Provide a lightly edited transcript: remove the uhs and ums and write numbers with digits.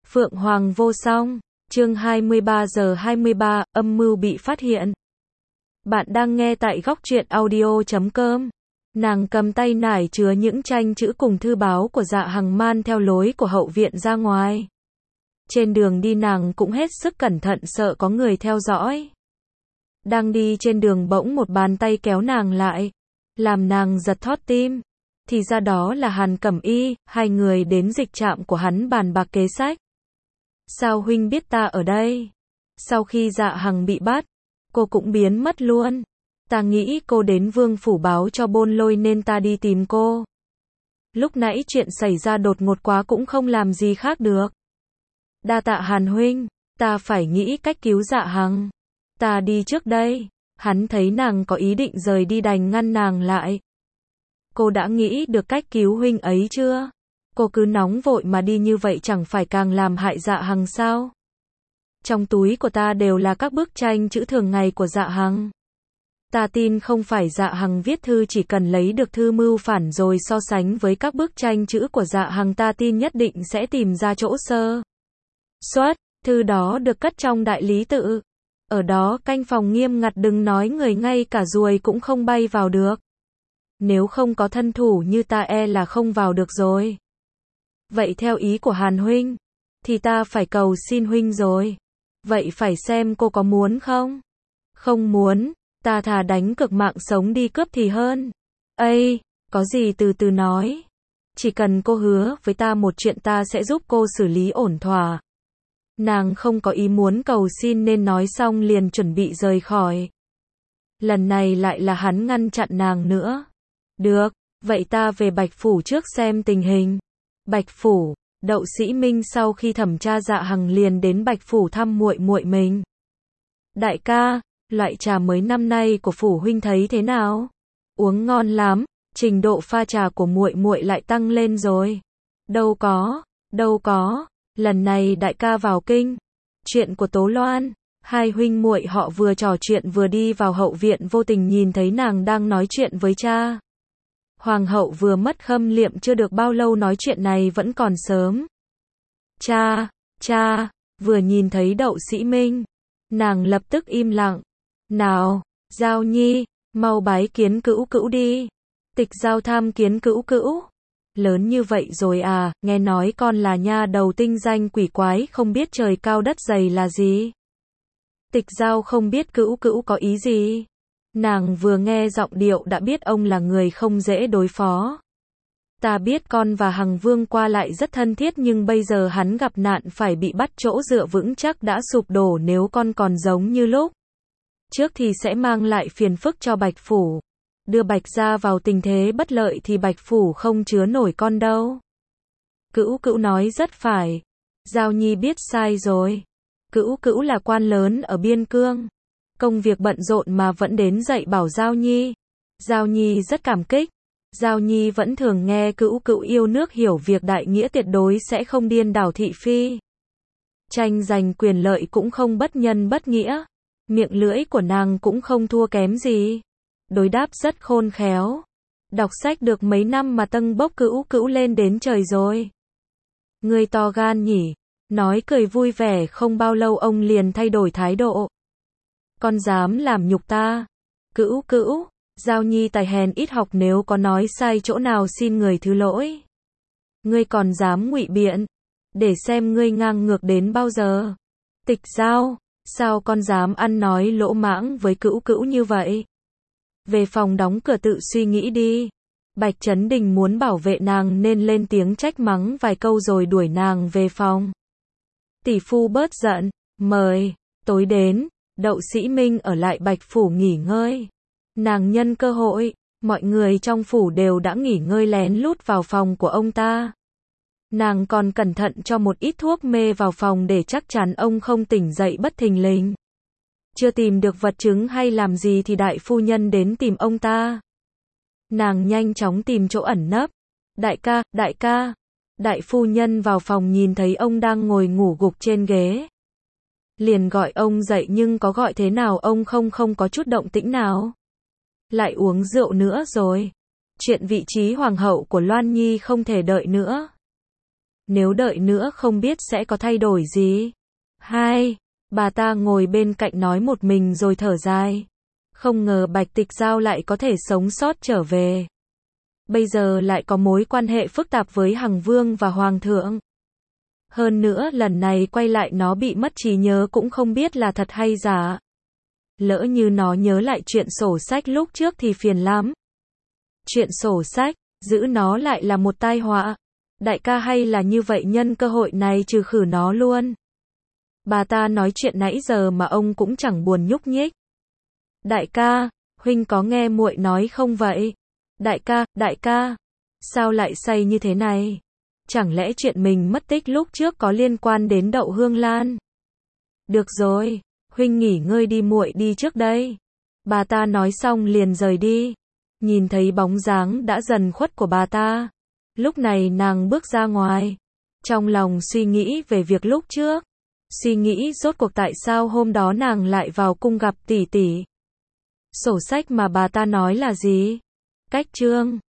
Phượng Hoàng vô song, chương 23 giờ 23, âm mưu bị phát hiện. Bạn đang nghe tại góc truyện audio.com. Nàng cầm tay nải chứa những tranh chữ cùng thư báo của Dạ Hằng man theo lối của hậu viện ra ngoài. Trên đường đi nàng cũng hết sức cẩn thận sợ có người theo dõi. Đang đi trên đường bỗng một bàn tay kéo nàng lại, làm nàng giật thót tim. Thì ra đó là Hàn Cẩm Y, hai người đến dịch trạm của hắn bàn bạc kế sách. Sao huynh biết ta ở đây? Sau khi Dạ Hằng bị bắt, cô cũng biến mất luôn. Ta nghĩ cô đến Vương phủ báo cho Bôn Lôi nên ta đi tìm cô. Lúc nãy chuyện xảy ra đột ngột quá cũng không làm gì khác được. Đa tạ Hàn huynh, ta phải nghĩ cách cứu Dạ Hằng. Ta đi trước đây. Hắn thấy nàng có ý định rời đi đành ngăn nàng lại. Cô đã nghĩ được cách cứu huynh ấy chưa? Cô cứ nóng vội mà đi như vậy chẳng phải càng làm hại Dạ Hằng sao? Trong túi của ta đều là các bức tranh chữ thường ngày của Dạ Hằng. Ta tin không phải Dạ Hằng viết thư, chỉ cần lấy được thư mưu phản rồi so sánh với các bức tranh chữ của Dạ Hằng, ta tin nhất định sẽ tìm ra chỗ sơ suất. Thư đó được cất trong đại lý tự. Ở đó canh phòng nghiêm ngặt, đừng nói người, ngay cả ruồi cũng không bay vào được. Nếu không có thân thủ như ta e là không vào được rồi. Vậy theo ý của Hàn huynh, thì ta phải cầu xin huynh rồi. Vậy phải xem cô có muốn không? Không muốn, ta thà đánh cược mạng sống đi cướp thì hơn. Ây, có gì từ từ nói. Chỉ cần cô hứa với ta một chuyện, ta sẽ giúp cô xử lý ổn thỏa. Nàng không có ý muốn cầu xin nên nói xong liền chuẩn bị rời khỏi. Lần này lại là hắn ngăn chặn nàng nữa. Được, vậy ta về Bạch Phủ trước xem tình hình. Bạch Phủ, Đậu Sĩ Minh sau khi thẩm tra Dạ Hằng liền đến Bạch Phủ thăm muội muội mình. Đại ca, loại trà mới năm nay của phủ huynh thấy thế nào? Uống ngon lắm, trình độ pha trà của muội muội lại tăng lên rồi. Đâu có, lần này đại ca vào kinh. Chuyện của Tố Loan, hai huynh muội họ vừa trò chuyện vừa đi vào hậu viện, vô tình nhìn thấy nàng đang nói chuyện với cha. Hoàng hậu vừa mất khâm liệm chưa được bao lâu, nói chuyện này vẫn còn sớm. Cha, vừa nhìn thấy Đậu Sĩ Minh, nàng lập tức im lặng. Nào, Giao Nhi, mau bái kiến cữu cữu đi. Tịch Giao tham kiến cữu cữu. Lớn như vậy rồi à, nghe nói con là nha đầu tinh danh quỷ quái, không biết trời cao đất dày là gì. Tịch Giao không biết cữu cữu có ý gì. Nàng vừa nghe giọng điệu đã biết ông là người không dễ đối phó. Ta biết con và Hằng Vương qua lại rất thân thiết, nhưng bây giờ hắn gặp nạn phải bị bắt, chỗ dựa vững chắc đã sụp đổ, nếu con còn giống như lúc trước thì sẽ mang lại phiền phức cho Bạch Phủ. Đưa Bạch gia vào tình thế bất lợi thì Bạch Phủ không chứa nổi con đâu. Cữu cữu nói rất phải. Giao Nhi biết sai rồi. Cữu cữu là quan lớn ở biên cương. Công việc bận rộn mà vẫn đến dạy bảo Giao Nhi. Giao Nhi rất cảm kích. Giao Nhi vẫn thường nghe cữu cữu yêu nước hiểu việc, đại nghĩa tuyệt đối sẽ không điên đảo thị phi. Tranh giành quyền lợi cũng không bất nhân bất nghĩa. Miệng lưỡi của nàng cũng không thua kém gì. Đối đáp rất khôn khéo. Đọc sách được mấy năm mà tâng bốc cữu cữu lên đến trời rồi. Người to gan nhỉ. Nói cười vui vẻ, không bao lâu ông liền thay đổi thái độ. Con dám làm nhục ta? Cữu cữu, Giao Nhi tài hèn ít học, nếu có nói sai chỗ nào xin người thứ lỗi. Ngươi còn dám ngụy biện, để xem ngươi ngang ngược đến bao giờ. Tịch Giao, sao con dám ăn nói lỗ mãng với cữu cữu như vậy? Về phòng đóng cửa tự suy nghĩ đi. Bạch Chấn Đình muốn bảo vệ nàng nên lên tiếng trách mắng vài câu rồi đuổi nàng về phòng. Tỷ phu bớt giận, mời. Tối đến, Đậu Sĩ Minh ở lại Bạch Phủ nghỉ ngơi. Nàng nhân cơ hội, mọi người trong phủ đều đã nghỉ ngơi, lén lút vào phòng của ông ta. Nàng còn cẩn thận cho một ít thuốc mê vào phòng để chắc chắn ông không tỉnh dậy bất thình lình. Chưa tìm được vật chứng hay làm gì thì đại phu nhân đến tìm ông ta. Nàng nhanh chóng tìm chỗ ẩn nấp. Đại ca. Đại phu nhân vào phòng nhìn thấy ông đang ngồi ngủ gục trên ghế. Liền gọi ông dậy, nhưng có gọi thế nào ông không có chút động tĩnh nào. Lại uống rượu nữa rồi. Chuyện vị trí hoàng hậu của Loan Nhi không thể đợi nữa. Nếu đợi nữa không biết sẽ có thay đổi gì. 2. Bà ta ngồi bên cạnh nói một mình rồi thở dài. Không ngờ Bạch Tịch Giao lại có thể sống sót trở về. Bây giờ lại có mối quan hệ phức tạp với Hằng Vương và Hoàng thượng. Hơn nữa lần này quay lại nó bị mất trí nhớ cũng không biết là thật hay giả. Lỡ như nó nhớ lại chuyện sổ sách lúc trước thì phiền lắm. Chuyện sổ sách, giữ nó lại là một tai họa. Đại ca hay là như vậy nhân cơ hội này trừ khử nó luôn. Bà ta nói chuyện nãy giờ mà ông cũng chẳng buồn nhúc nhích. Đại ca, huynh có nghe muội nói không vậy? Đại ca, sao lại say như thế này? Chẳng lẽ chuyện mình mất tích lúc trước có liên quan đến Đậu Hương Lan? Được rồi, huynh nghỉ ngơi đi muội đi trước đây. Bà ta nói xong liền rời đi. Nhìn thấy bóng dáng đã dần khuất của bà ta. Lúc này nàng bước ra ngoài. Trong lòng suy nghĩ về việc lúc trước. Suy nghĩ rốt cuộc tại sao hôm đó nàng lại vào cung gặp tỷ tỷ. Sổ sách mà bà ta nói là gì? Cách chương